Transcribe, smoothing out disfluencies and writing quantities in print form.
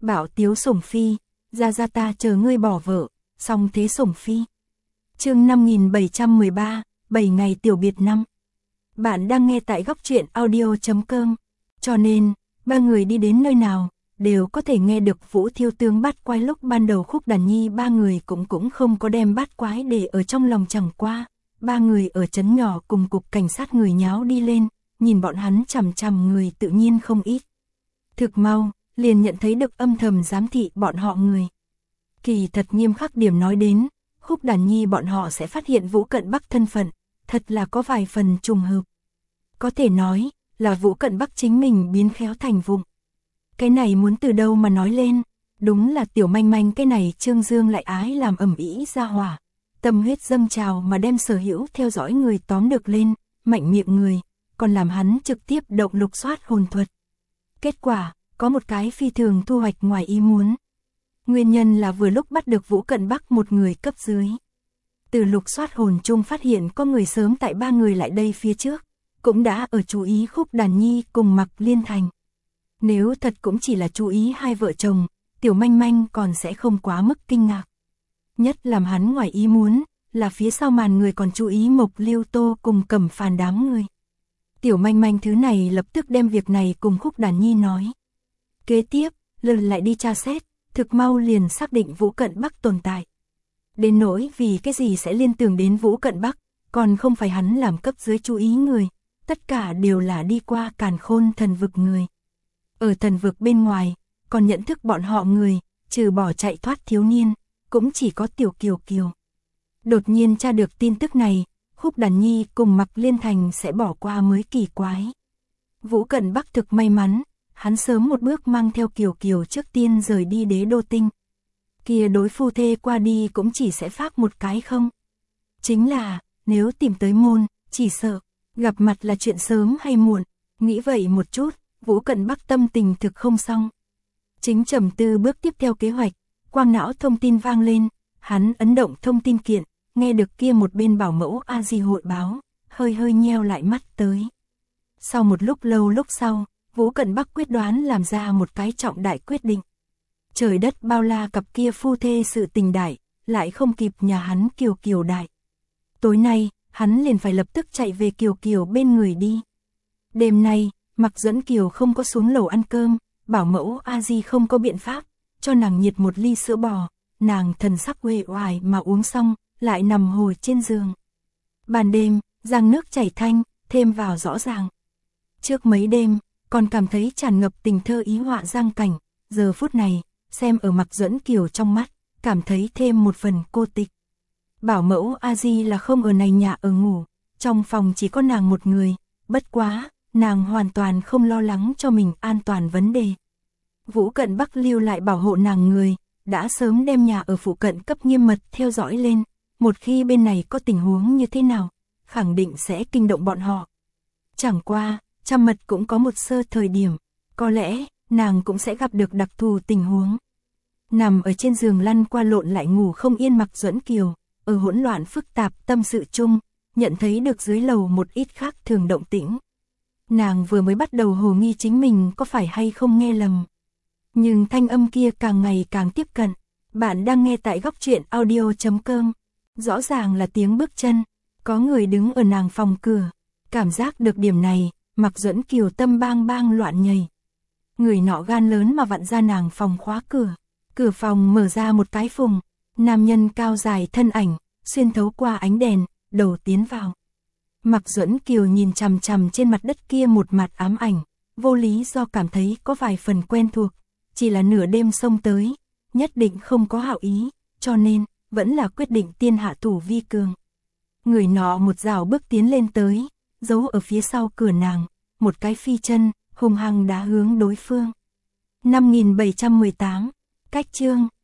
Bảo Tiếu Sủng Phi, ra ta chờ ngươi bỏ vợ, song thế Sủng Phi. Chương 5713, 7 ngày tiểu biệt năm. Bạn đang nghe tại góc truyện audio.com, cho nên, ba người đi đến nơi nào, đều có thể nghe được Vũ Thiêu Tương bát quái. Lúc ban đầu Khúc Đàn Nhi ba người cũng không có đem bát quái để ở trong lòng, chẳng qua. Ba người ở trấn nhỏ cùng cục cảnh sát người nháo đi lên, nhìn bọn hắn chằm chằm người tự nhiên không ít. Thực mau, liền nhận thấy được âm thầm giám thị bọn họ người. Kỳ thật nghiêm khắc điểm nói đến, Khúc Đàn Nhi bọn họ sẽ phát hiện Vũ Cận Bắc thân phận, thật là có vài phần trùng hợp. Có thể nói là Vũ Cận Bắc chính mình biến khéo thành vụng. Cái này muốn từ đâu mà nói lên, đúng là tiểu manh manh cái này Trương Dương lại ái làm ầm ĩ ra hỏa. Tâm huyết dâng trào mà đem sở hữu theo dõi người tóm được lên, mạnh miệng người, còn làm hắn trực tiếp động lục soát hồn thuật. Kết quả, có một cái phi thường thu hoạch ngoài ý muốn. Nguyên nhân là vừa lúc bắt được Vũ Cận Bắc một người cấp dưới. Từ lục soát hồn chung phát hiện có người sớm tại ba người lại đây phía trước, cũng đã ở chú ý Khúc Đàn Nhi cùng Mạc Liên Thành. Nếu thật cũng chỉ là chú ý hai vợ chồng, tiểu manh manh còn sẽ không quá mức kinh ngạc. Nhất làm hắn ngoài ý muốn, là phía sau màn người còn chú ý Mộc Lưu Tô cùng Cẩm Phàn đám người. Tiểu manh manh thứ này lập tức đem việc này cùng Khúc Đàn Nhi nói. Kế tiếp, lần lại đi tra xét, thực mau liền xác định Vũ Cận Bắc tồn tại. Đến nỗi vì cái gì sẽ liên tưởng đến Vũ Cận Bắc, còn không phải hắn làm cấp dưới chú ý người, tất cả đều là đi qua Càn Khôn thần vực người. Ở thần vực bên ngoài, còn nhận thức bọn họ người, trừ bỏ chạy thoát thiếu niên, cũng chỉ có Tiểu Kiều Kiều. Đột nhiên tra được tin tức này, Khúc Đàn Nhi cùng Mạc Liên Thành sẽ bỏ qua mới kỳ quái. Vũ Cận Bắc thực may mắn, hắn sớm một bước mang theo Kiều Kiều trước tiên rời đi Đế Đô Tinh. Kia đối phu thê qua đi cũng chỉ sẽ phát một cái không. Chính là, nếu tìm tới môn, chỉ sợ, gặp mặt là chuyện sớm hay muộn, nghĩ vậy một chút, Vũ Cận Bắc tâm tình thực không xong. Chính trầm tư bước tiếp theo kế hoạch, quang não thông tin vang lên, hắn ấn động thông tin kiện, nghe được kia một bên bảo mẫu A Di hội báo, hơi nheo lại mắt tới. Sau một lúc lâu lúc sau, Vũ Cận Bắc quyết đoán làm ra một cái trọng đại quyết định. Trời đất bao la cặp kia phu thê sự tình đại, lại không kịp nhà hắn Kiều Kiều đại. Tối nay, hắn liền phải lập tức chạy về Kiều Kiều bên người đi. Đêm nay, Mạc Duẫn Kiều không có xuống lầu ăn cơm, bảo mẫu A Di không có biện pháp, cho nàng nhiệt một ly sữa bò, nàng thần sắc uể oải mà uống xong, lại nằm hồi trên giường. Ban đêm, giang nước chảy thanh, thêm vào rõ ràng. Trước mấy đêm, còn cảm thấy tràn ngập tình thơ ý họa giang cảnh, giờ phút này, xem ở Mạc Duẫn Kiều trong mắt, cảm thấy thêm một phần cô tịch. Bảo mẫu A Di là không ở này nhà ở ngủ, trong phòng chỉ có nàng một người, bất quá, nàng hoàn toàn không lo lắng cho mình an toàn vấn đề. Vũ Cận Bắc lưu lại bảo hộ nàng người, đã sớm đem nhà ở phụ cận cấp nghiêm mật theo dõi lên, một khi bên này có tình huống như thế nào, khẳng định sẽ kinh động bọn họ. Chẳng qua, Trăm Mật cũng có một sơ thời điểm, có lẽ, nàng cũng sẽ gặp được đặc thù tình huống. Nằm ở trên giường lăn qua lộn lại ngủ không yên Mạc Duẫn Kiều, ở hỗn loạn phức tạp tâm sự chung, nhận thấy được dưới lầu một ít khác thường động tĩnh. Nàng vừa mới bắt đầu hồ nghi chính mình có phải hay không nghe lầm. Nhưng thanh âm kia càng ngày càng tiếp cận. Bạn đang nghe tại góc truyện audio.com. Rõ ràng là tiếng bước chân, có người đứng ở nàng phòng cửa. Cảm giác được điểm này, Mạc Duẫn Kiều tâm bang bang loạn nhảy. Người nọ gan lớn mà vặn ra nàng phòng khóa cửa. Cửa phòng mở ra một cái phùng, nam nhân cao dài thân ảnh, xuyên thấu qua ánh đèn, đầu tiến vào. Mạc Duẫn Kiều nhìn chằm chằm trên mặt đất kia một mặt ám ảnh, vô lý do cảm thấy có vài phần quen thuộc, chỉ là nửa đêm xông tới, nhất định không có hảo ý, cho nên, vẫn là quyết định tiên hạ thủ vi cường. Người nọ một dạo bước tiến lên tới, giấu ở phía sau cửa nàng, một cái phi chân, hung hăng đá hướng đối phương. 5718, cách chương.